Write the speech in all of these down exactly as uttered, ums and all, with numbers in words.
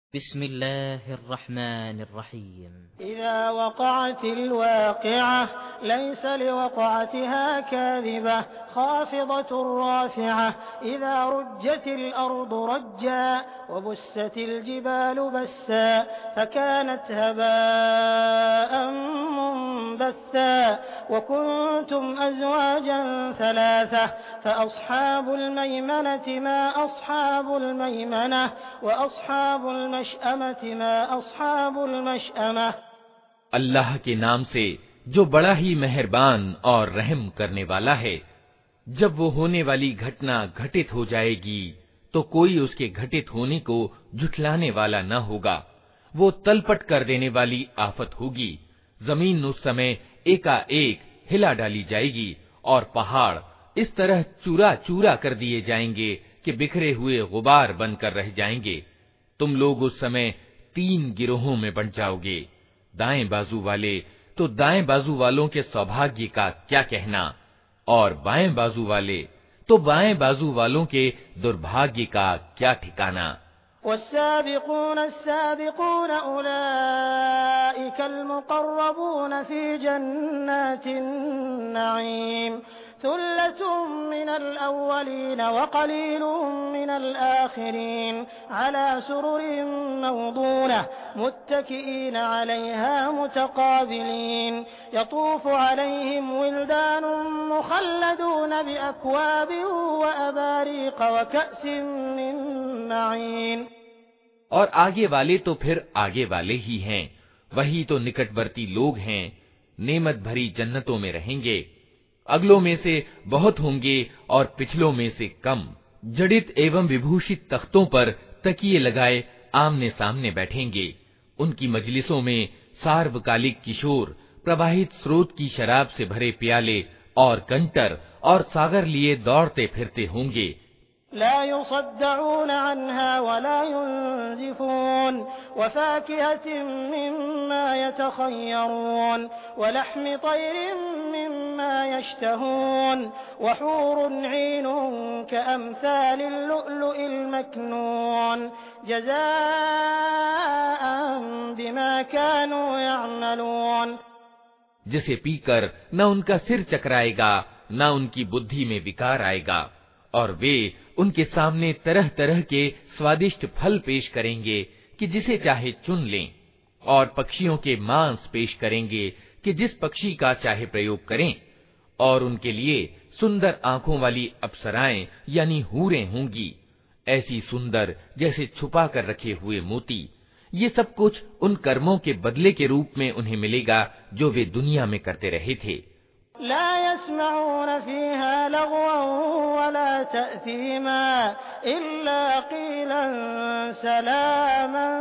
بسم الله الرحمن الرحيم إذا وقعت الواقعة ليس لوقعتها كاذبة خافضة رافعة إذا رجت الأرض رجا وبست الجبال بسا فكانت هباء منبثا وكنتم أزواجا ثلاثة فأصحاب الميمنة ما أصحاب الميمنة وأصحاب المشأمة ما أصحاب المشأمة। अल्लाह के नाम से जो बड़ा ही मेहरबान और रहम करने वाला है। जब वो होने वाली घटना घटित हो जाएगी तो कोई उसके घटित होने को झुठलाने वाला न होगा। वो तलपट कर देने वाली आफत होगी। जमीन उस समय एकाएक हिला डाली जाएगी और पहाड़ इस तरह चूरा चूरा कर दिए जाएंगे कि बिखरे हुए गुबार बनकर रह जाएंगे। तुम लोग उस समय तीन गिरोहों में बंट जाओगे। दाएं बाजू वाले तो दाएं बाजू वालों के सौभाग्य का क्या कहना, और बाएं बाजू वाले तो बाएं बाजू वालों के दुर्भाग्य का क्या ठिकाना। वस्साबिकून अस्साबिकून उलाइकल मुक़र्रबून फी जन्नातिन नईम सुल्लतुम मिनल अव्वलीन वक़लीलुम मिनल आखिरीन अला सुरुरिन मौदूनह मुत्तकिईन अलैहा मुतक़ाबिलीन यतूफु अलैहिम विल्दानुम मुख़ल्लदून बिअक्वाबिन व अबारीक़ व कअसिन मिन मईन। और आगे वाले तो फिर आगे वाले ही हैं, वही तो निकटवर्ती लोग हैं। नेमत भरी जन्नतों में रहेंगे। अगलों में से बहुत होंगे और पिछलों में से कम। जड़ित एवं विभूषित तख्तों पर तकिए लगाए आमने सामने बैठेंगे। उनकी मजलिसों में सार्वकालिक किशोर प्रवाहित स्रोत की शराब से भरे प्याले और कंटर और सागर लिए दौड़ते फिरते होंगे। ला युसद्दऊन अन्हा वला युनज़िफून वफ़ाकिहतिन मिम्मा यतख़य्यरून वलहमि तयरिन मिम्मा यश्तहून वहूरुन ईनुन कअम्सालिल लुअलुइल मकनून जज़ाअन बिमा कानू यअमलून। जिसे पीकर न उनका सिर चकराएगा न उनकी बुद्धि में विकार आएगा, और वे उनके सामने तरह तरह के स्वादिष्ट फल पेश करेंगे कि जिसे चाहे चुन लें, और पक्षियों के मांस पेश करेंगे कि जिस पक्षी का चाहे प्रयोग करें, और उनके लिए सुंदर आंखों वाली अप्सराएं यानी हूरें होंगी, ऐसी सुंदर जैसे छुपा कर रखे हुए मोती। ये सब कुछ उन कर्मों के बदले के रूप में उन्हें मिलेगा जो वे दुनिया में करते रहे थे। ला यस्मऊन फीहा लगवन वला तअसीमा इल्ला क़ीलन सलामन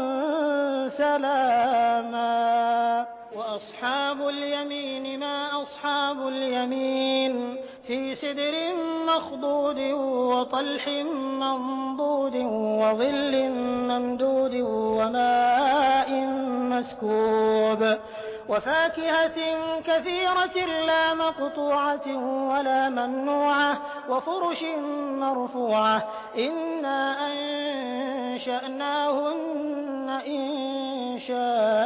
सलामा व अस्हाबुल यमीन मा अस्हाबुल यमीन फी सिदरिन मख़दूदिन व तल्हिन मंदूदिन व ज़िल्लिन ममदूदिन व माइन मस्कूब वफ़ाकिहतिन कसीरतिन ला मक़तूअतिन वला ममनूअह वफ़ुरुश मरफ़ूअह इन्ना अंशअनाहुन्न इंशाअ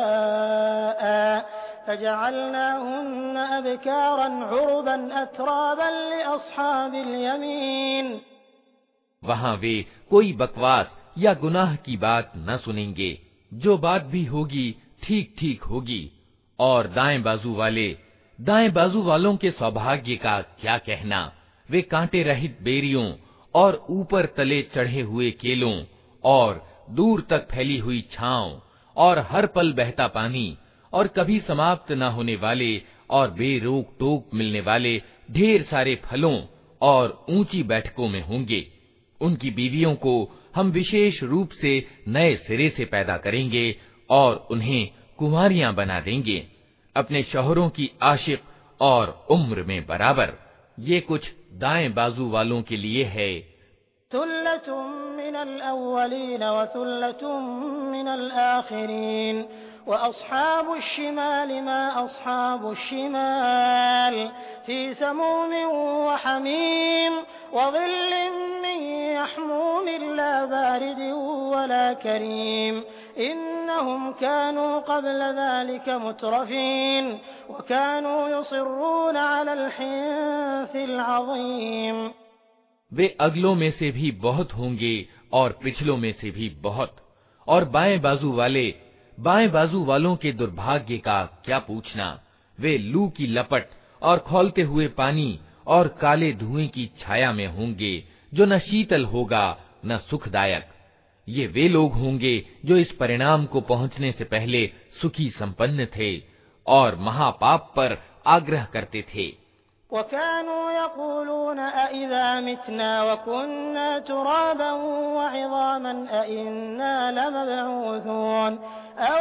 फजअलनाहुन्न अबकारन उरबन अतराबन लिअस्हाबिल यमीन। वहाँ वे कोई बकवास या गुनाह की बात न सुनेंगे। जो बात भी होगी ठीक ठीक होगी। और दाएं बाजू वाले दाएं बाजू वालों के सौभाग्य का क्या कहना। वे कांटे रहित बेरियों और ऊपर तले चढ़े हुए केलों और दूर तक फैली हुई छांव और हर पल बहता पानी और कभी समाप्त न होने वाले और बेरोक टोक मिलने वाले ढेर सारे फलों और ऊंची बैठकों में होंगे। उनकी बीवियों को हम विशेष रूप से नए सिरे से पैदा करेंगे और उन्हें कुंवारियां बना देंगे, अपने शौहरों की आशिक और उम्र में बराबर। ये कुछ दाएं बाजू वालों के लिए है। सुल्लतुम मिनल अव्वलीन व सुल्लतुम मिनल आखिरीन व अस्हाबुश शिमाल मा अस्हाबुश शिमाल फी समूमिन व हमीम व ज़िल्लिन मिन यहमूमिन إلا بارد ولا كريم إنهم كانوا قبل ذلك مترفين وكانوا يصرون على الحنث العظيम। वे अगलों में से भी बहुत होंगे और पिछलों में से भी बहुत, और बाएं बाजू वाले बाएं बाजू वालों के दुर्भाग्य का क्या पूछना। वे लू की लपट और खौलते हुए पानी और काले धुएं की छाया में होंगे, जो न शीतल होगा न सुखदायक। ये वे लोग होंगे जो इस परिणाम को पहुंचने से पहले सुखी संपन्न थे और महापाप पर आग्रह करते थे। वकानू यक़ूलून अइज़ा मितना वकुन्ना तुराबन वइज़ामन अइन्ना लमबऊसून अव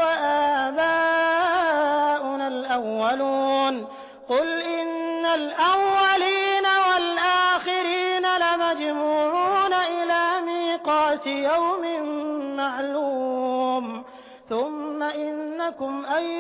आबाउनल अव्वलून क़ुल इन्नल अव्वलीन वल आखिरीन लमजमूऊन इला मीक़ाति यौमिन मअलूम थुम्मा इन्नकुम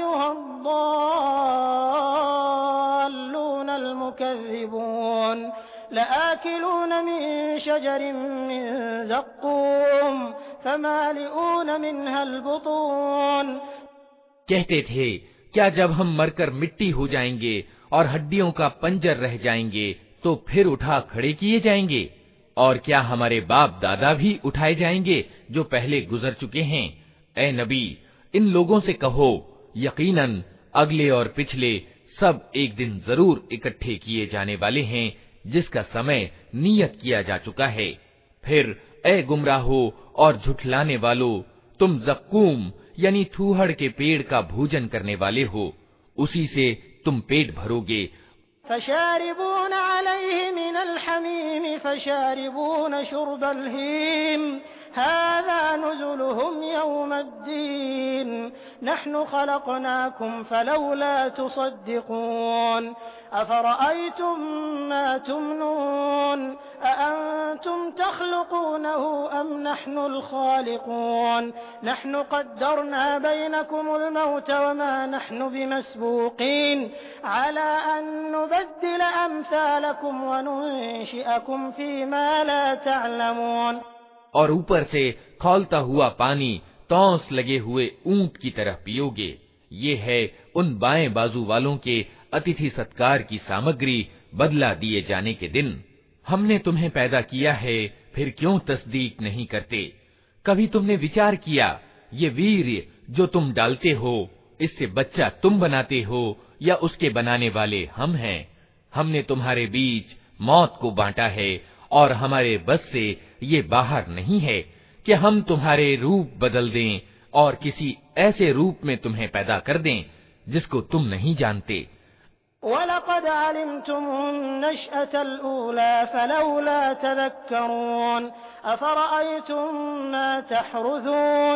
अय्युहद्दाल्लूनल मुकज़्ज़िबून लआकिलून मिन शजरिन मिन ज़क़्क़ूम फमालिऊन मिन्हल बुतून। कहते थे, क्या जब हम मरकर मिट्टी हो जाएंगे और हड्डियों का पंजर रह जाएंगे तो फिर उठा खड़े किए जाएंगे? और क्या हमारे बाप दादा भी उठाए जाएंगे जो पहले गुजर चुके हैं? ए नबी, इन लोगों से कहो, यकीनन अगले और पिछले सब एक दिन जरूर इकट्ठे किए जाने वाले हैं, जिसका समय नियत किया जा चुका है। फिर ए गुमराहो और झुठलाने वालों, तुम ज़क्कूम यानी थूहड़ के पेड़ का भोजन करने वाले हो, उसी से तुम पेट भरोगे। फशारिबून अलैहि मिनल हमीम फशारिबून शुर्बल हीम हाज़ा नुज़ुलुहुम यौमद्दीन नहनु खलक़नाकुम फलौला तुसद्दिक़ून अफ़रअय्तुम मा तुमनून अअंतुम तख़्लुक़ूनहु अम नहनुल ख़ालिक़ून नहनु क़द्दरना बैनकुमुल मौत वमा नहनु बिमस्बूक़ीन अला अन नुबद्दिल अम्सालकुम वनुनशिअकुम फ़ीमा ला तअलमून। और ऊपर से खौलता हुआ पानी तौंस लगे हुए ऊंट की तरह पियोगे। ये है उन बाएं बाजू वालों के अतिथि सत्कार की सामग्री बदला दिए जाने के दिन। हमने तुम्हें पैदा किया है, फिर क्यों तस्दीक नहीं करते? कभी तुमने विचार किया, ये वीर्य जो तुम डालते हो, इससे बच्चा तुम बनाते हो या उसके बनाने वाले हम हैं? हमने तुम्हारे बीच मौत को बांटा है और हमारे बस से ये बाहर नहीं है कि हम तुम्हारे रूप बदल दें और किसी ऐसे रूप में तुम्हें पैदा कर दें जिसको तुम नहीं जानते। वलक़द अलिमतुमुन नशअतल ऊला फलौला तज़क्करून अफ़रअय्तुम मा तहरुज़ून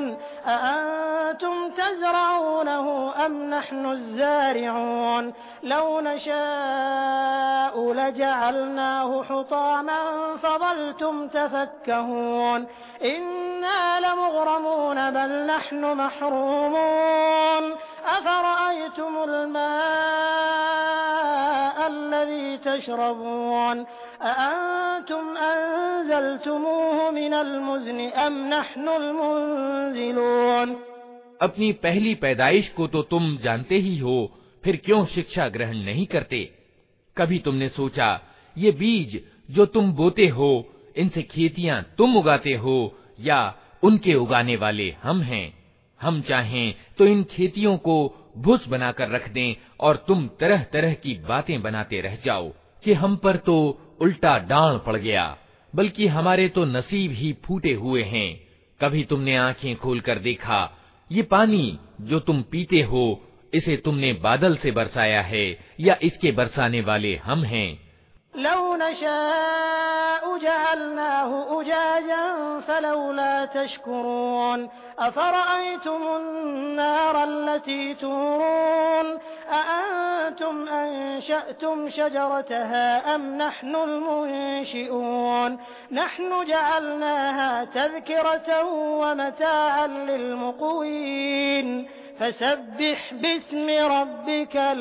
अअंतुम तज़रऊनहु अम नहनुज़ ज़ारिऊन लौ नशाअु लजअलनाहु हुतामन फज़लतुम तफ़क्कहून इन्ना लमुग़रमून बल नहनु महरूमून अफ़रअय्तुमुल माअ الذي تشربون أأنتم أنزلتموه من المزن أم نحن المنزلون। अपनी पहली पैदाइश को तो तुम जानते ही हो, फिर क्यों शिक्षा ग्रहण नहीं करते? कभी तुमने सोचा, ये बीज जो तुम बोते हो, इनसे खेतियां तुम उगाते हो या उनके उगाने वाले हम हैं? हम चाहें तो इन खेतियों को भूस बनाकर रख दें और तुम तरह तरह की बातें बनाते रह जाओ कि हम पर तो उल्टा डांड पड़ गया, बल्कि हमारे तो नसीब ही फूटे हुए हैं। कभी तुमने आंखें खोलकर देखा, ये पानी जो तुम पीते हो, इसे तुमने बादल से बरसाया है या इसके बरसाने वाले हम हैं? लौ नशाअु जअलनाहु उजाजन फलौला तशकुरून अफ़रअय्तुमुन नार अल्लती तूरून अअंतुम अंशअतुम शजरतहा अम नहनुल मुंशिऊन नहनु जअलनाहा तज़किरतन व मताअन लिलमुक़वीन फसब्बिह बिस्मि रब्बिकल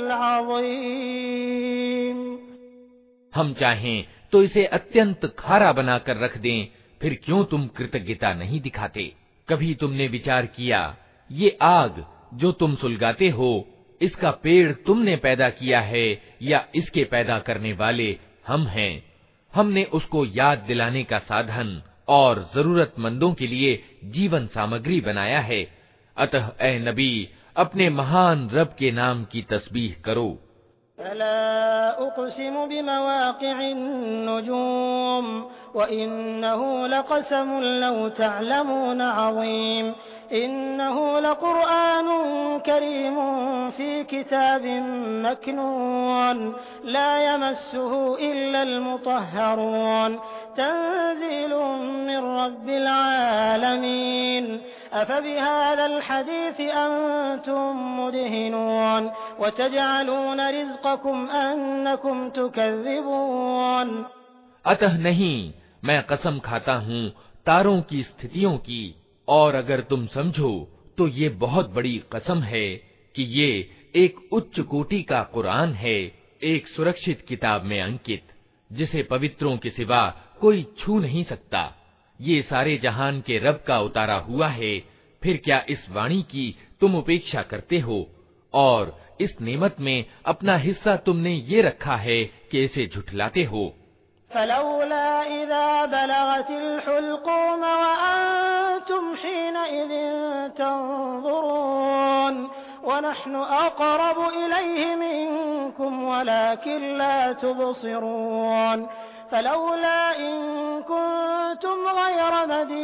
अज़ीम। हम चाहें तो इसे अत्यंत खारा बनाकर रख दें फिर क्यों तुम कृतज्ञता नहीं दिखाते? कभी तुमने विचार किया, ये आग जो तुम सुलगाते हो, इसका पेड़ तुमने पैदा किया है या इसके पैदा करने वाले हम हैं? हमने उसको याद दिलाने का साधन और जरूरतमंदों के लिए जीवन सामग्री बनाया है। अतः ए नबी, अपने महान रब के नाम की तस्बीह करो। फला उक़सिमु बिमवाक़िअन नुजूम व इन्नहु लक़समुन लौ तअलमून अज़ीम इन्नहु लक़ुरआनुन करीमुन फ़ी किताबिन मकनून ला यमस्सुहु इल्लल मुतह्हरून तंज़ीलुम मिन रब्बिल आलमीन अफ़बिहाज़ल हदीस अंतुम मुदहिनून वतजअलून रिज़्क़कुम अन्नकुम तुकज़्ज़िबून। अतः नहीं, मैं कसम खाता हूँ तारों की स्थितियों की, और अगर तुम समझो तो ये बहुत बड़ी कसम है कि ये एक उच्च कोटि का कुरान है, एक सुरक्षित किताब में अंकित, जिसे पवित्रों के सिवा कोई छू नहीं सकता। ये सारे जहान के रब का उतारा हुआ है। फिर क्या इस वाणी की तुम उपेक्षा करते हो? और इस नेमत में अपना हिस्सा तुमने ये रखा है कि इसे झुठलाते हो। फलौला इज़ा बलगतिल हुल्क़ूम व अंतुम हीनइज़िन तंज़ुरून व नहनु अक़रबु इलैहि मिनकुम वलाकिन ला तुबसिरून फलौला इन कुंतुम गैर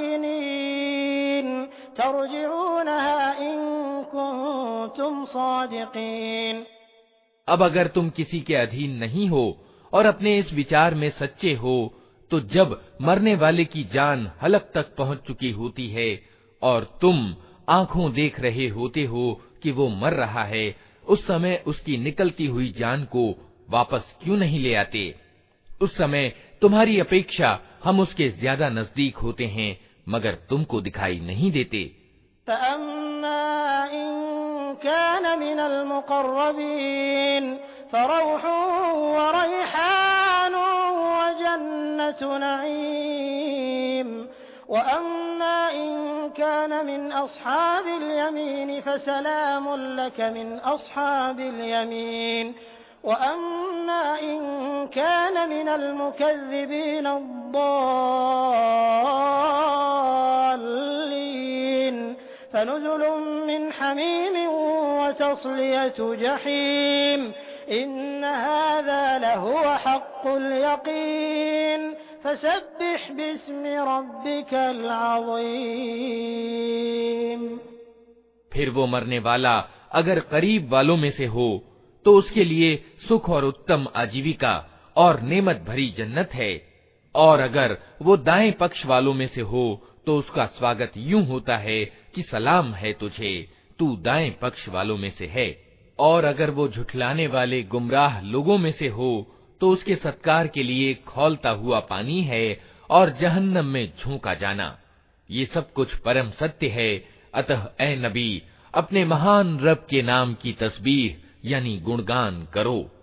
मदीनीन तर्जिऊनहा इन कुंतुम सादिक़ीन। अब अगर तुम किसी के अधीन नहीं हो और अपने इस विचार में सच्चे हो, तो जब मरने वाले की जान हलक तक पहुंच चुकी होती है और तुम आंखों देख रहे होते हो कि वो मर रहा है, उस समय उसकी निकलती हुई जान को वापस क्यों नहीं ले आते? उस समय तुम्हारी अपेक्षा हम उसके ज्यादा नजदीक होते हैं, मगर तुमको दिखाई नहीं देते। फ़अम्मा इन कान मिनल मुक़र्रबीन फ़रौहुन व रैहानुन व जन्नतु नईम व अम्मा इन कान मिन अस्हाबिल यमीन फ़सलामुन लक मिन अस्हाबिल यमीन व अम्मा इन कान मिनल मुकज़्ज़िबीन अद्दल्लीन फ़नुज़ुलुम मिन हमीमिन व तस्लियतु जहीम इन्न हाज़ा लहुव हक़्क़ुल यक़ीन फ़सब्बिह बिस्मि रब्बिकल अज़ीम। फिर वो मरने वाला अगर करीब वालों में से हो तो उसके लिए सुख और उत्तम आजीविका और नेमत भरी जन्नत है, और अगर वो दाएं पक्ष वालों में से हो तो उसका स्वागत यूं होता है कि सलाम है तुझे, तू दाएं पक्ष वालों में से है। और अगर वो झुठलाने वाले गुमराह लोगों में से हो तो उसके सत्कार के लिए खौलता हुआ पानी है और जहन्नम में झोंका जाना। ये सब कुछ परम सत्य है। अतः ए नबी, अपने महान रब के नाम की तस्बीह यानी गुणगान करो।